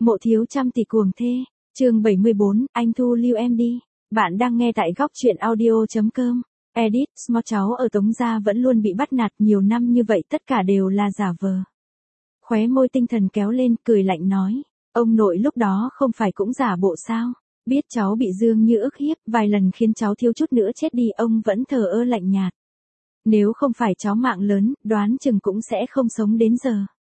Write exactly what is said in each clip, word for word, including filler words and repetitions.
Mộ thiếu trăm tỷ cuồng thê, chương bảy mươi bốn, anh thu lưu em đi. Bạn đang nghe tại góc truyện audio.com. Edit, Smart cháu ở Tống Gia vẫn luôn bị bắt nạt nhiều năm như vậy tất cả đều là giả vờ. Khóe môi Tinh Thần kéo lên, cười lạnh nói. Ông nội lúc đó không phải cũng giả bộ sao? Biết cháu bị Dương Như ức hiếp, vài lần khiến cháu thiếu chút nữa chết đi, ông vẫn thờ ơ lạnh nhạt. Nếu không phải cháu mạng lớn, đoán chừng cũng sẽ không sống đến giờ.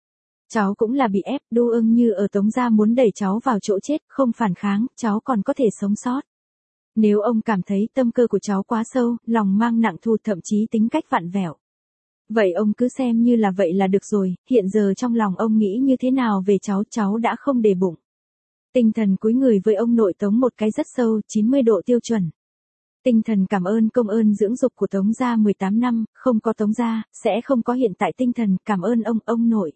Cháu cũng là bị ép, đu ưng như ở Tống Gia muốn đẩy cháu vào chỗ chết, không phản kháng, cháu còn có thể sống sót. Nếu ông cảm thấy tâm cơ của cháu quá sâu, lòng mang nặng thù, thậm chí tính cách vặn vẹo, vậy ông cứ xem như là vậy là được rồi, hiện giờ trong lòng ông nghĩ như thế nào về cháu, cháu đã không để bụng. Tinh Thần cúi người với ông nội Tống một cái rất sâu, chín mươi độ tiêu chuẩn. Tinh Thần cảm ơn công ơn dưỡng dục của Tống Gia mười tám năm, không có Tống Gia, sẽ không có hiện tại. Tinh Thần cảm ơn ông, ông nội.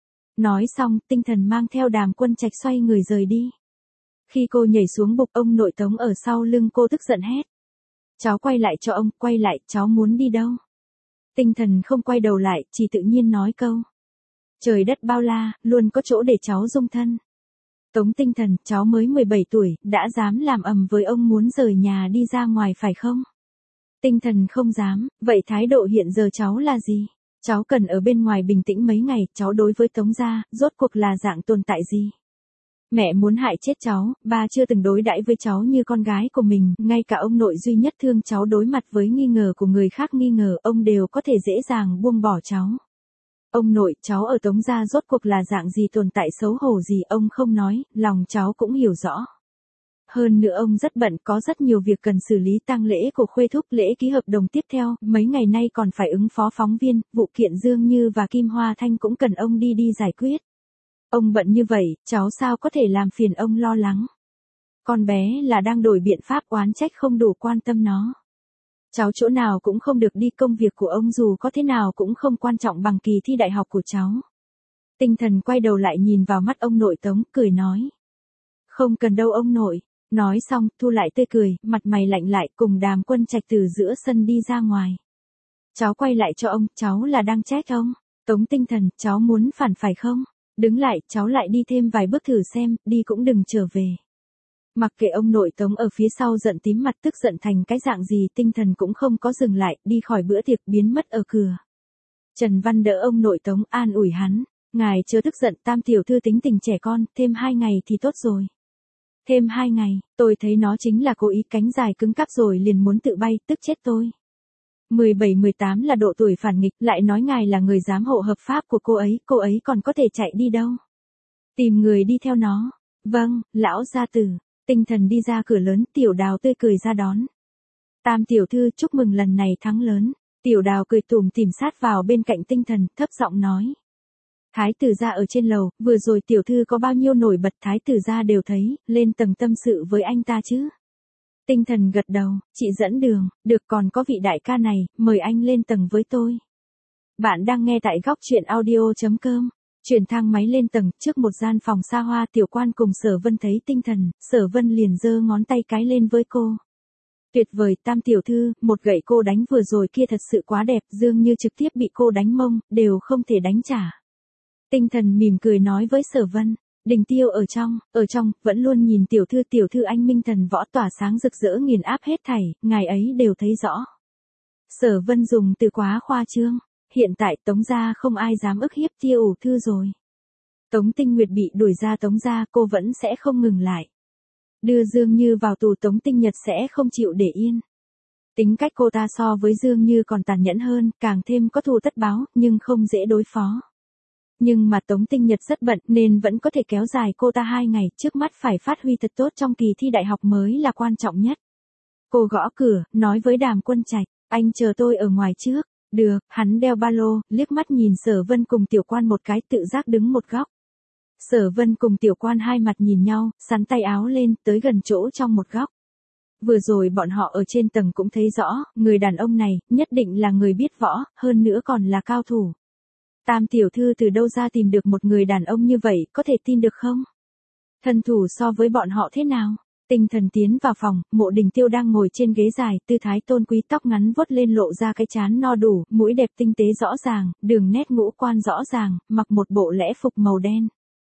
Nói xong, Tinh Thần mang theo Đàm Quân Trạch xoay người rời đi. Khi cô nhảy xuống bục, ông nội Tống ở sau lưng cô tức giận hét. Cháu quay lại cho ông, quay lại, cháu muốn đi đâu? Tinh Thần không quay đầu lại, chỉ tự nhiên nói câu. Trời đất bao la, luôn có chỗ để cháu dung thân. Tống Tinh Thần, cháu mới mười bảy tuổi, đã dám làm ầm với ông muốn rời nhà đi ra ngoài phải không? Tinh Thần không dám, vậy thái độ hiện giờ cháu là gì? Cháu cần ở bên ngoài bình tĩnh mấy ngày, cháu đối với Tống Gia, rốt cuộc là dạng tồn tại gì? Mẹ muốn hại chết cháu, ba chưa từng đối đãi với cháu như con gái của mình, ngay cả ông nội duy nhất thương cháu đối mặt với nghi ngờ của người khác nghi ngờ, ông đều có thể dễ dàng buông bỏ cháu. Ông nội, cháu ở Tống Gia rốt cuộc là dạng gì, tồn tại xấu hổ gì, ông không nói, lòng cháu cũng hiểu rõ. Hơn nữa ông rất bận, có rất nhiều việc cần xử lý, tang lễ của Khuê Thúc, lễ ký hợp đồng tiếp theo, mấy ngày nay còn phải ứng phó phóng viên, vụ kiện Dương Như và Kim Hoa Thanh cũng cần ông đi đi giải quyết. Ông bận như vậy, cháu sao có thể làm phiền ông lo lắng. Con bé là đang đổi biện pháp, oán trách không đủ quan tâm nó. Cháu chỗ nào cũng không được đi, công việc của ông dù có thế nào cũng không quan trọng bằng kỳ thi đại học của cháu. Tinh Thần quay đầu lại nhìn vào mắt ông nội Tống, cười nói. Không cần đâu ông nội. Nói xong, thu lại tươi cười, mặt mày lạnh lại, cùng Đàm Quân Trạch từ giữa sân đi ra ngoài. Cháu quay lại cho ông, cháu là đang trách ông. Tống Tinh Thần, cháu muốn phản phải không? Đứng lại, cháu lại đi thêm vài bước thử xem, đi cũng đừng trở về. Mặc kệ ông nội Tống ở phía sau giận tím mặt, tức giận thành cái dạng gì, Tinh Thần cũng không có dừng lại, đi khỏi bữa tiệc, biến mất ở cửa. Trần Văn đỡ ông nội Tống, an ủi hắn. Ngài chớ tức giận, Tam tiểu thư tính tình trẻ con, thêm hai ngày thì tốt rồi. Thêm hai ngày, tôi thấy nó chính là cố ý, cánh dài cứng cáp rồi liền muốn tự bay, tức chết tôi. mười bảy mười tám là độ tuổi phản nghịch, lại nói ngài là người giám hộ hợp pháp của cô ấy, cô ấy còn có thể chạy đi đâu. Tìm người đi theo nó. Vâng, lão gia tử. Tinh Thần đi ra cửa lớn, Tiểu Đào tươi cười ra đón. Tam tiểu thư chúc mừng lần này thắng lớn. Tiểu Đào cười tủm tỉm sát vào bên cạnh Tinh Thần, thấp giọng nói. Thái tử gia ở trên lầu, vừa rồi tiểu thư có bao nhiêu nổi bật, thái tử gia đều thấy, lên tầng tâm sự với anh ta chứ. Tinh Thần gật đầu, chị dẫn đường, được, còn có vị đại ca này, mời anh lên tầng với tôi. Bạn đang nghe tại góc truyện audio.com. Chuyển thang máy lên tầng, trước một gian phòng xa hoa, Tiểu Quan cùng Sở Vân thấy Tinh Thần, Sở Vân liền giơ ngón tay cái lên với cô. Tuyệt vời, Tam tiểu thư, một gậy cô đánh vừa rồi kia thật sự quá đẹp, Dương Như trực tiếp bị cô đánh mông, đều không thể đánh trả. Tinh Thần mỉm cười nói với Sở Vân. Đình Tiêu ở trong, ở trong, vẫn luôn nhìn tiểu thư, tiểu thư anh minh thần võ tỏa sáng rực rỡ nghiền áp hết thảy, ngài ấy đều thấy rõ. Sở Vân dùng từ quá khoa trương, hiện tại Tống Gia không ai dám ức hiếp Tiêu ủ thư rồi. Tống Tinh Nguyệt bị đuổi ra Tống Gia, cô vẫn sẽ không ngừng lại. Đưa Dương Như vào tù, Tống Tinh Nhật sẽ không chịu để yên. Tính cách cô ta so với Dương Như còn tàn nhẫn hơn, càng thêm có thù tất báo, nhưng không dễ đối phó. Nhưng mà Tống Tinh Nhật rất bận nên vẫn có thể kéo dài cô ta hai ngày, trước mắt phải phát huy thật tốt trong kỳ thi đại học mới là quan trọng nhất. Cô gõ cửa, nói với Đàm Quân Trạch, anh chờ tôi ở ngoài trước. Được, hắn đeo ba lô, liếc mắt nhìn Sở Vân cùng Tiểu Quan một cái, tự giác đứng một góc. Sở Vân cùng Tiểu Quan hai mặt nhìn nhau, sắn tay áo lên, tới gần chỗ trong một góc. Vừa rồi bọn họ ở trên tầng cũng thấy rõ, người đàn ông này, nhất định là người biết võ, hơn nữa còn là cao thủ. Tam tiểu thư từ đâu ra tìm được một người đàn ông như vậy, có thể tin được không? Thân thủ so với bọn họ thế nào? Tinh Thần tiến vào phòng, Mộ Đình Tiêu đang ngồi trên ghế dài, tư thái tôn quý, tóc ngắn vuốt lên lộ ra cái trán no đủ, mũi đẹp tinh tế rõ ràng, đường nét ngũ quan rõ ràng, mặc một bộ lễ phục màu đen.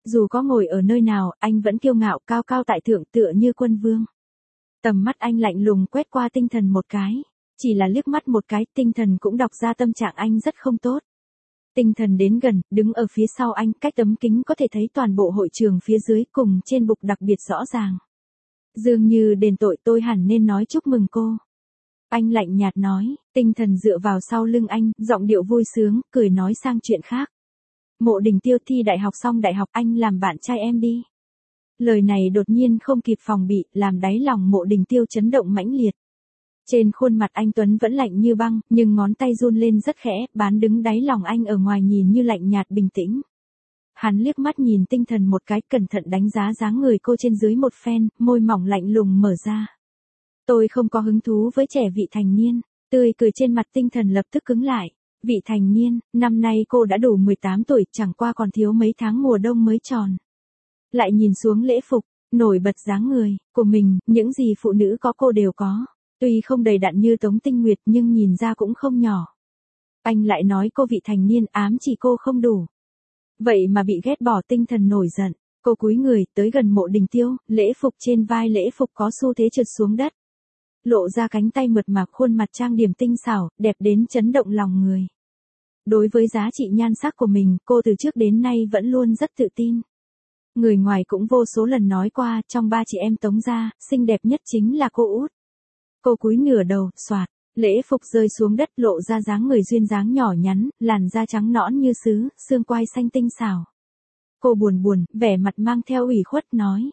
Dù có ngồi ở nơi nào, anh vẫn kiêu ngạo cao cao tại thượng tựa như quân vương. Tầm mắt anh lạnh lùng quét qua tinh thần một cái. Chỉ là liếc mắt một cái, tinh thần cũng đọc ra tâm trạng anh rất không tốt. Tinh thần đến gần, đứng ở phía sau anh, cách tấm kính có thể thấy toàn bộ hội trường phía dưới cùng trên bục đặc biệt rõ ràng. Dường như đền tội, tôi hẳn nên nói chúc mừng cô. Anh lạnh nhạt nói, tinh thần dựa vào sau lưng anh, giọng điệu vui sướng, cười nói sang chuyện khác. Mộ Đình Tiêu thi đại học xong đại học, anh làm bạn trai em đi. Lời này đột nhiên không kịp phòng bị, làm đáy lòng Mộ Đình Tiêu chấn động mãnh liệt. Trên khuôn mặt anh Tuấn vẫn lạnh như băng, nhưng ngón tay run lên rất khẽ, bán đứng đáy lòng anh ở ngoài nhìn như lạnh nhạt bình tĩnh. Hắn liếc mắt nhìn tinh thần một cái, cẩn thận đánh giá dáng người cô trên dưới một phen, môi mỏng lạnh lùng mở ra. Tôi không có hứng thú với trẻ vị thành niên, tươi cười trên mặt tinh thần lập tức cứng lại. Vị thành niên, năm nay cô đã đủ mười tám tuổi, chẳng qua còn thiếu mấy tháng mùa đông mới tròn. Lại nhìn xuống lễ phục, nổi bật dáng người của mình, những gì phụ nữ có cô đều có. Tuy không đầy đặn như Tống Tinh Nguyệt nhưng nhìn ra cũng không nhỏ. Anh lại nói cô vị thành niên, ám chỉ cô không đủ. Vậy mà bị ghét bỏ, tinh thần nổi giận. Cô cúi người tới gần Mộ Đình Tiêu, lễ phục trên vai lễ phục có xu thế trượt xuống đất. Lộ ra cánh tay mượt mà, khuôn mặt trang điểm tinh xảo, đẹp đến chấn động lòng người. Đối với giá trị nhan sắc của mình, cô từ trước đến nay vẫn luôn rất tự tin. Người ngoài cũng vô số lần nói qua, trong ba chị em Tống gia, xinh đẹp nhất chính là cô út. Cô cúi nửa đầu, xoạt, lễ phục rơi xuống đất, lộ ra dáng người duyên dáng nhỏ nhắn, làn da trắng nõn như sứ, xương quai xanh tinh xảo. Cô buồn buồn, vẻ mặt mang theo ủy khuất nói.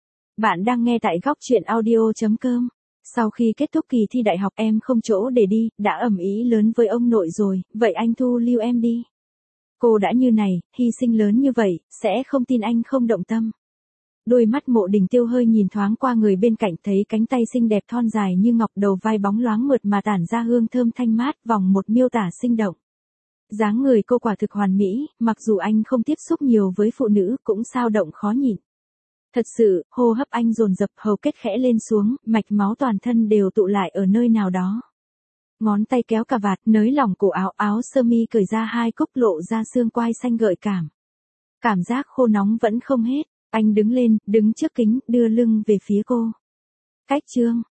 Bạn đang nghe tại góc truyện audio chấm com. Sau khi kết thúc kỳ thi đại học em không chỗ để đi, đã ầm ĩ lớn với ông nội rồi, vậy anh thu lưu em đi. Cô đã như này, hy sinh lớn như vậy, sẽ không tin anh không động tâm. Đôi mắt Mộ Đình Tiêu hơi nhìn thoáng qua người bên cạnh, thấy cánh tay xinh đẹp thon dài như ngọc, đầu vai bóng loáng mượt mà tản ra hương thơm thanh mát, vòng một miêu tả sinh động. Dáng người cô quả thực hoàn mỹ, mặc dù anh không tiếp xúc nhiều với phụ nữ cũng sao động khó nhịn. Thật sự, hô hấp anh dồn dập, hầu kết khẽ lên xuống, mạch máu toàn thân đều tụ lại ở nơi nào đó. Ngón tay kéo cà vạt, nới lỏng cổ áo, áo sơ mi cởi ra hai cúc, lộ ra xương quai xanh gợi cảm. Cảm giác khô nóng vẫn không hết, anh đứng lên, đứng trước kính, đưa lưng về phía cô. Cách chương